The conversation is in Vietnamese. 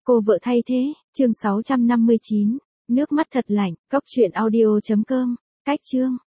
Cô vợ thay thế, chương 659. Nước mắt thật lạnh, cóc truyện audio.com. Cách chương.